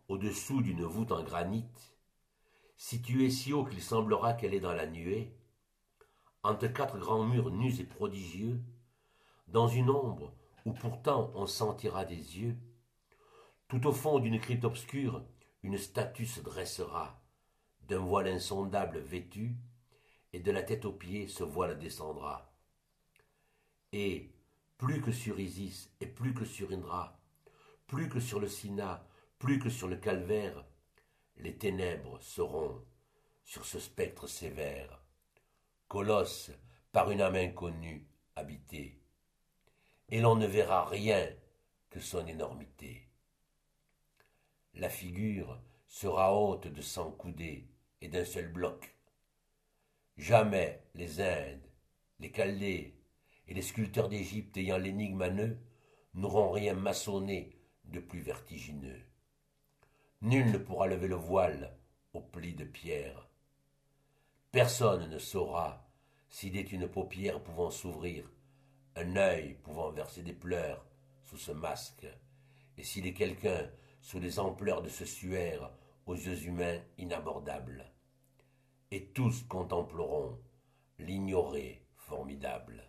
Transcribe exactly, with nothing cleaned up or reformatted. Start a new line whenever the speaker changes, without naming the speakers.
au-dessous d'une voûte en granit, située si haut qu'il semblera qu'elle est dans la nuée, entre quatre grands murs nus et prodigieux, dans une ombre où pourtant on sentira des yeux, tout au fond d'une crypte obscure, une statue se dressera, d'un voile insondable vêtue, et de la tête aux pieds ce voile descendra. Et, plus que sur Isis et plus que sur Indra, plus que sur le Sina, plus que sur le calvaire, les ténèbres seront sur ce spectre sévère, colosse par une âme inconnue habité, et l'on ne verra rien que son énormité. La figure sera haute de cent coudées et d'un seul bloc. Jamais les Indes, les Chaldées et les sculpteurs d'Égypte ayant l'énigme à nœud n'auront rien maçonné de plus vertigineux. Nul ne pourra lever le voile au pli de pierre. Personne ne saura s'il est une paupière pouvant s'ouvrir, un œil pouvant verser des pleurs sous ce masque, et s'il est quelqu'un sous les ampleurs de ce suaire aux yeux humains inabordables. Et tous contempleront l'ignoré formidable.